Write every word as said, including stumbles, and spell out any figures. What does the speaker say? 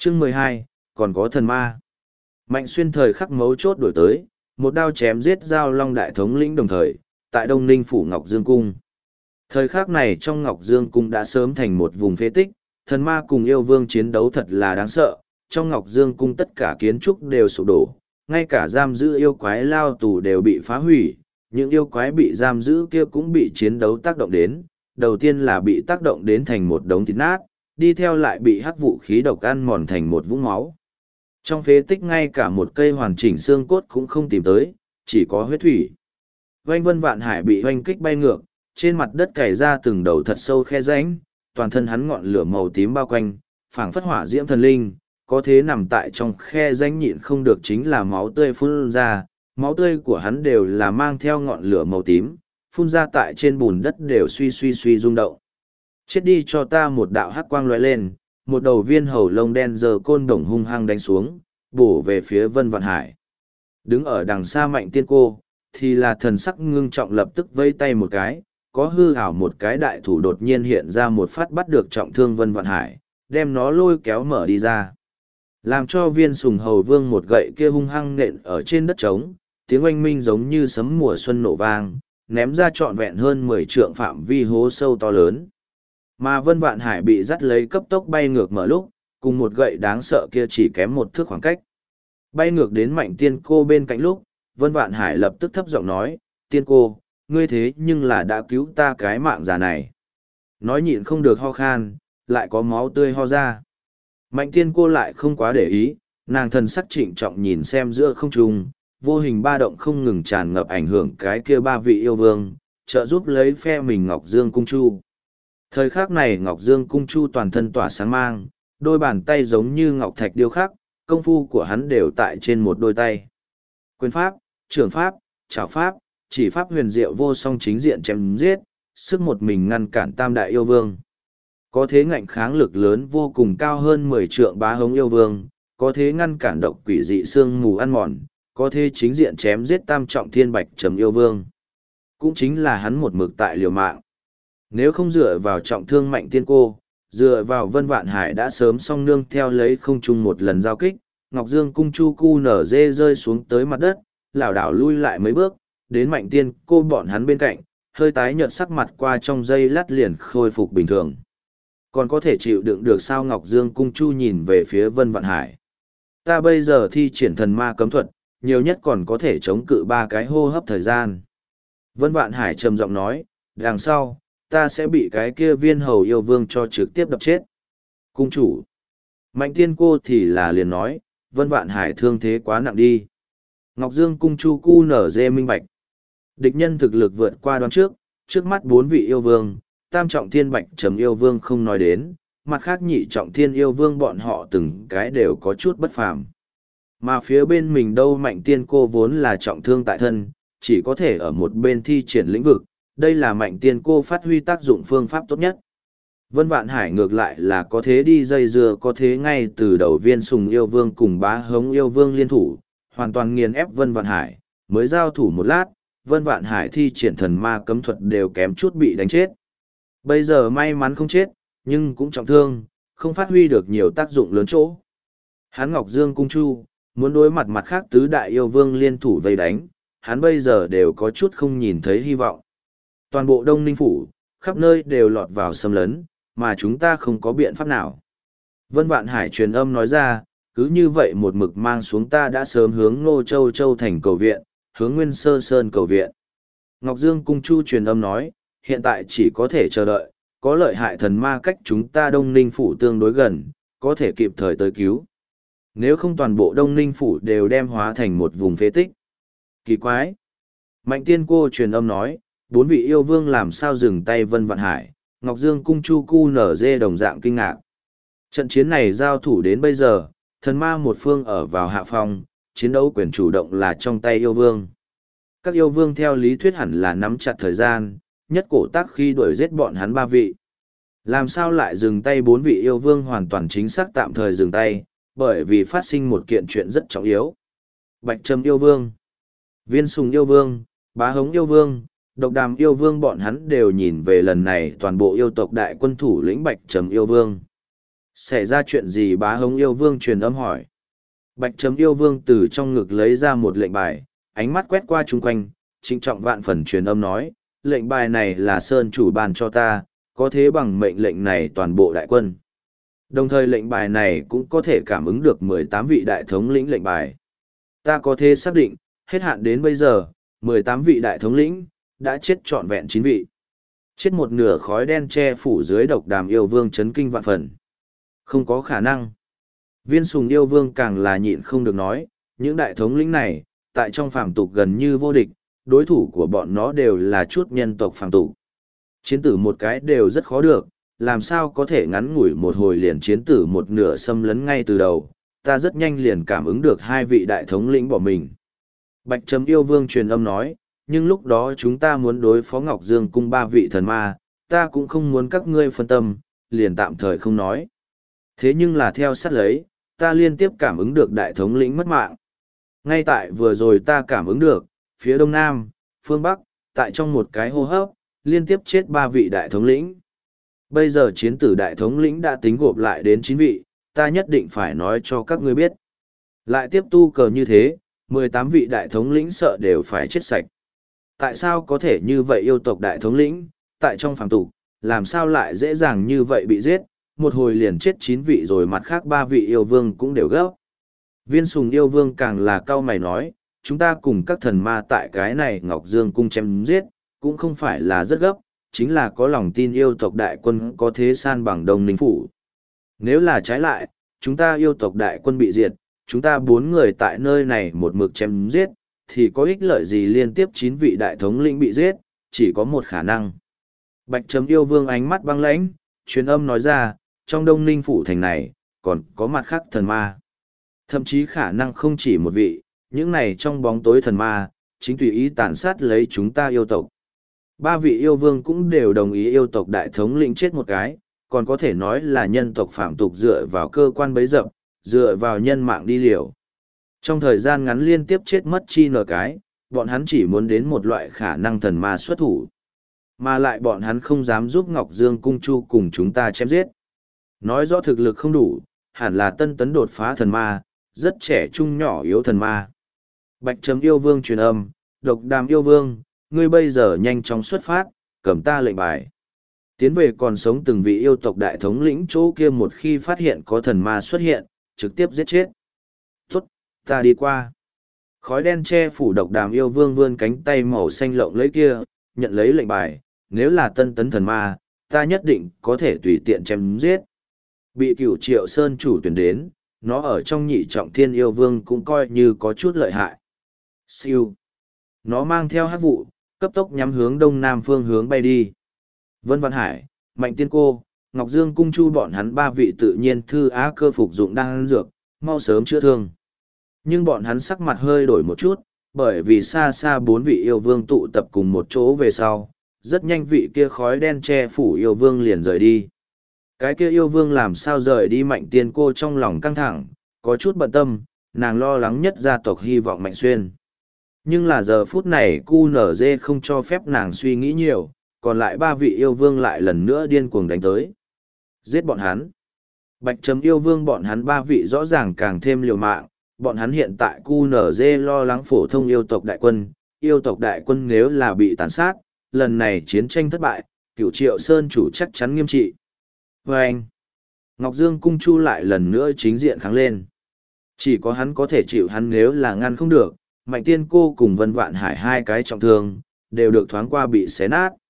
Chương mười hai, còn có thần ma. Mạnh Xuyên thời khắc mấu chốt đổi tới, một đao chém giết Giao Long đại thống lĩnh đồng thời, tại Đông Ninh phủ Ngọc Dương cung. Thời khắc này trong Ngọc Dương cung đã sớm thành một vùng phế tích, thần ma cùng yêu vương chiến đấu thật là đáng sợ, trong Ngọc Dương cung tất cả kiến trúc đều sụp đổ, ngay cả giam giữ yêu quái lao tù đều bị phá hủy, những yêu quái bị giam giữ kia cũng bị chiến đấu tác động đến, đầu tiên là bị tác động đến thành một đống thịt nát, đi theo lại bị hắc vũ khí độc ăn mòn thành một vũng máu. Trong phế tích ngay cả một cây hoàn chỉnh xương cốt cũng không tìm tới, chỉ có huyết thủy. Oanh Vân Vạn Hải bị oanh kích bay ngược, trên mặt đất cày ra từng đầu thật sâu khe rãnh, toàn thân hắn ngọn lửa màu tím bao quanh, phảng phất hỏa diễm thần linh, có thế nằm tại trong khe rãnh nhịn không được chính là máu tươi phun ra, máu tươi của hắn đều là mang theo ngọn lửa màu tím, phun ra tại trên bùn đất đều suy suy suy rung động. Chết đi cho ta, một đạo hắc quang lóe lên, một đầu viên hầu lông đen giờ côn đồng hung hăng đánh xuống, bổ về phía Vân Vạn Hải. Đứng ở đằng xa Mạnh Tiên Cô, thì là thần sắc ngưng trọng lập tức vây tay một cái, có hư ảo một cái đại thủ đột nhiên hiện ra một phát bắt được trọng thương Vân Vạn Hải, đem nó lôi kéo mở đi ra. Làm cho viên sùng hầu vương một gậy kia hung hăng nện ở trên đất trống, tiếng oanh minh giống như sấm mùa xuân nổ vang, ném ra trọn vẹn hơn mười trượng phạm vi hố sâu to lớn. Mà Vân Vạn Hải bị dắt lấy cấp tốc bay ngược mở lúc, cùng một gậy đáng sợ kia chỉ kém một thước khoảng cách. Bay ngược đến Mạnh Tiên Cô bên cạnh lúc, Vân Vạn Hải lập tức thấp giọng nói, Tiên Cô, ngươi thế nhưng là đã cứu ta cái mạng già này. Nói nhịn không được ho khan, lại có máu tươi ho ra. Mạnh Tiên Cô lại không quá để ý, nàng thần sắc trịnh trọng nhìn xem giữa không trung, vô hình ba động không ngừng tràn ngập ảnh hưởng cái kia ba vị yêu vương, trợ giúp lấy phe mình Ngọc Dương Cung Chu. Thời khắc này Ngọc Dương Cung Chu toàn thân tỏa sáng mang, đôi bàn tay giống như ngọc thạch điêu khắc, công phu của hắn đều tại trên một đôi tay. Quyền pháp, trưởng pháp, trảo pháp, chỉ pháp huyền diệu vô song chính diện chém giết, sức một mình ngăn cản tam đại yêu vương. Có thế ngạnh kháng lực lớn vô cùng cao hơn mười trượng bá hống yêu vương, có thế ngăn cản độc quỷ dị xương mù ăn mòn, có thế chính diện chém giết tam trọng thiên bạch trầm yêu vương. Cũng chính là hắn một mực tại liều mạng. Nếu không dựa vào trọng thương Mạnh Tiên Cô, dựa vào Vân Vạn Hải đã sớm song nương theo lấy không chung một lần giao kích, Ngọc Dương Cung Chu cu nở dê rơi xuống tới mặt đất, lảo đảo lui lại mấy bước, đến Mạnh Tiên Cô bọn hắn bên cạnh, hơi tái nhợt sắc mặt qua trong giây lát liền khôi phục bình thường. Còn có thể chịu đựng được sao? Ngọc Dương Cung Chu nhìn về phía Vân Vạn Hải. Ta bây giờ thi triển thần ma cấm thuật, nhiều nhất còn có thể chống cự ba cái hô hấp thời gian. Vân Vạn Hải trầm giọng nói, đằng sau, ta sẽ bị cái kia viên hầu yêu vương cho trực tiếp đập chết. Cung chủ. Mạnh Tiên Cô thì là liền nói, Vân Vạn Hải thương thế quá nặng đi. Ngọc Dương Cung Chu cu nở dê minh bạch. Địch nhân thực lực vượt qua đoán trước, trước mắt bốn vị yêu vương, tam trọng thiên bạch trầm yêu vương không nói đến, mặt khác nhị trọng thiên yêu vương bọn họ từng cái đều có chút bất phàm. Mà phía bên mình đâu Mạnh Tiên Cô vốn là trọng thương tại thân, chỉ có thể ở một bên thi triển lĩnh vực, đây là Mạnh Tiên Cô phát huy tác dụng phương pháp tốt nhất. Vân Vạn Hải ngược lại là có thế đi dây dưa, có thế ngay từ đầu viên sùng yêu vương cùng bá hống yêu vương liên thủ, hoàn toàn nghiền ép Vân Vạn Hải, mới giao thủ một lát, Vân Vạn Hải thi triển thần ma cấm thuật đều kém chút bị đánh chết. Bây giờ may mắn không chết, nhưng cũng trọng thương, không phát huy được nhiều tác dụng lớn chỗ. Hắn Ngọc Dương Cung Chu, muốn đối mặt mặt khác tứ đại yêu vương liên thủ vây đánh, hắn bây giờ đều có chút không nhìn thấy hy vọng. Toàn bộ Đông Ninh Phủ, khắp nơi đều lọt vào xâm lấn, mà chúng ta không có biện pháp nào. Vân Vạn Hải truyền âm nói ra, cứ như vậy một mực mang xuống ta đã sớm hướng Ngô Châu Châu thành cầu viện, hướng Nguyên Sơ Sơn cầu viện. Ngọc Dương Cung Chu truyền âm nói, hiện tại chỉ có thể chờ đợi, có lợi hại thần ma cách chúng ta Đông Ninh Phủ tương đối gần, có thể kịp thời tới cứu. Nếu không toàn bộ Đông Ninh Phủ đều đem hóa thành một vùng phế tích. Kỳ quái! Mạnh Tiên Cô truyền âm nói, bốn vị yêu vương làm sao dừng tay Vân Vạn Hải, Ngọc Dương Cung Chu cu nở dê đồng dạng kinh ngạc. Trận chiến này giao thủ đến bây giờ, thần ma một phương ở vào hạ phong, chiến đấu quyền chủ động là trong tay yêu vương. Các yêu vương theo lý thuyết hẳn là nắm chặt thời gian, nhất cổ tác khi đuổi giết bọn hắn ba vị. Làm sao lại dừng tay bốn vị yêu vương hoàn toàn chính xác tạm thời dừng tay, bởi vì phát sinh một kiện chuyện rất trọng yếu. Bạch Trầm yêu vương, Viên Sùng yêu vương, Bá Hống yêu vương, Độc Đàm yêu vương bọn hắn đều nhìn về lần này toàn bộ yêu tộc đại quân thủ lĩnh Bạch Trầm yêu vương. Xảy ra chuyện gì? Bá Hống yêu vương truyền âm hỏi. Bạch Chấm yêu vương từ trong ngực lấy ra một lệnh bài, ánh mắt quét qua chung quanh, trịnh trọng vạn phần truyền âm nói, lệnh bài này là Sơn chủ ban cho ta, có thế bằng mệnh lệnh này toàn bộ đại quân. Đồng thời lệnh bài này cũng có thể cảm ứng được mười tám vị đại thống lĩnh lệnh bài. Ta có thể xác định, hết hạn đến bây giờ, mười tám vị đại thống lĩnh, đã chết trọn vẹn chín vị. Chết một nửa khói đen che phủ dưới độc đàm yêu vương chấn kinh vạn phần. Không có khả năng. Viên sùng yêu vương càng là nhịn không được nói, những đại thống lĩnh này, tại trong phàm tục gần như vô địch, đối thủ của bọn nó đều là chút nhân tộc phàm tục. Chiến tử một cái đều rất khó được, làm sao có thể ngắn ngủi một hồi liền chiến tử một nửa xâm lấn ngay từ đầu, ta rất nhanh liền cảm ứng được hai vị đại thống lĩnh bỏ mình. Bạch Trầm yêu vương truyền âm nói, nhưng lúc đó chúng ta muốn đối phó Ngọc Dương cung ba vị thần ma, ta cũng không muốn các ngươi phân tâm, liền tạm thời không nói. Thế nhưng là theo sát lấy, ta liên tiếp cảm ứng được đại thống lĩnh mất mạng. Ngay tại vừa rồi ta cảm ứng được, phía đông nam, phương bắc, tại trong một cái hô hấp, liên tiếp chết ba vị đại thống lĩnh. Bây giờ chiến tử đại thống lĩnh đã tính gộp lại đến chín vị, ta nhất định phải nói cho các ngươi biết. Lại tiếp tu cờ như thế, mười tám vị đại thống lĩnh sợ đều phải chết sạch. Tại sao có thể như vậy yêu tộc đại thống lĩnh, tại trong phàm tục, làm sao lại dễ dàng như vậy bị giết, một hồi liền chết chín vị rồi mặt khác ba vị yêu vương cũng đều gấp. Viên sùng yêu vương càng là cao mày nói, chúng ta cùng các thần ma tại cái này Ngọc Dương cung chém giết, cũng không phải là rất gấp, chính là có lòng tin yêu tộc đại quân có thế san bằng Đông Ninh Phủ. Nếu là trái lại, chúng ta yêu tộc đại quân bị diệt, chúng ta bốn người tại nơi này một mực chém giết, thì có ích lợi gì liên tiếp chín vị đại thống lĩnh bị giết, chỉ có một khả năng. Bạch Trầm yêu vương ánh mắt băng lãnh, truyền âm nói ra, trong Đông Ninh Phủ thành này, còn có mặt khác thần ma. Thậm chí khả năng không chỉ một vị, những này trong bóng tối thần ma, chính tùy ý tàn sát lấy chúng ta yêu tộc. Ba vị yêu vương cũng đều đồng ý yêu tộc đại thống lĩnh chết một cái, còn có thể nói là nhân tộc phạm tục dựa vào cơ quan bấy dập, dựa vào nhân mạng đi liều. Trong thời gian ngắn liên tiếp chết mất chi nở cái, bọn hắn chỉ muốn đến một loại khả năng thần ma xuất thủ. Mà lại bọn hắn không dám giúp Ngọc Dương cung chu cùng chúng ta chém giết. Nói rõ thực lực không đủ, hẳn là tân tấn đột phá thần ma, rất trẻ trung nhỏ yếu thần ma. Bạch Trầm yêu vương truyền âm, độc đàm yêu vương, ngươi bây giờ nhanh chóng xuất phát, cầm ta lệnh bài. Tiến về còn sống từng vị yêu tộc đại thống lĩnh chỗ kia một khi phát hiện có thần ma xuất hiện, trực tiếp giết chết. Tốt, ta đi qua. Khói đen che phủ độc đàm yêu vương vươn cánh tay màu xanh lộng lấy kia, nhận lấy lệnh bài, nếu là tân tấn thần ma, ta nhất định có thể tùy tiện chém giết. Bị cửu triệu sơn chủ tuyển đến, nó ở trong nhị trọng thiên yêu vương cũng coi như có chút lợi hại. Siêu. Nó mang theo hát vụ, cấp tốc nhắm hướng đông nam phương hướng bay đi. Vân Văn Hải, Mạnh Tiên Cô, Ngọc Dương cung chu bọn hắn ba vị tự nhiên thư á cơ phục dụng đang dược, mau sớm chữa thương. Nhưng bọn hắn sắc mặt hơi đổi một chút, bởi vì xa xa bốn vị yêu vương tụ tập cùng một chỗ về sau, rất nhanh vị kia khói đen che phủ yêu vương liền rời đi. Cái kia yêu vương làm sao rời đi Mạnh Tiên Cô trong lòng căng thẳng, có chút bận tâm, nàng lo lắng nhất gia tộc hy vọng Mạnh Xuyên. Nhưng là giờ phút này cu nở dê không cho phép nàng suy nghĩ nhiều, còn lại ba vị yêu vương lại lần nữa điên cuồng đánh tới. Giết bọn hắn. Bạch Trầm yêu vương bọn hắn ba vị rõ ràng càng thêm liều mạng, bọn hắn hiện tại cu nở dê lo lắng phổ thông yêu tộc đại quân, yêu tộc đại quân nếu là bị tàn sát, lần này chiến tranh thất bại, cửu triệu sơn chủ chắc chắn nghiêm trị. Và anh, Ngọc Dương cung chu lại lần nữa chính diện kháng lên. Chỉ có hắn có thể chịu hắn nếu là ngăn không được, Mạnh Tiên Cô cùng Vân Vạn Hải hai cái trọng thương, đều được thoáng qua bị xé nát.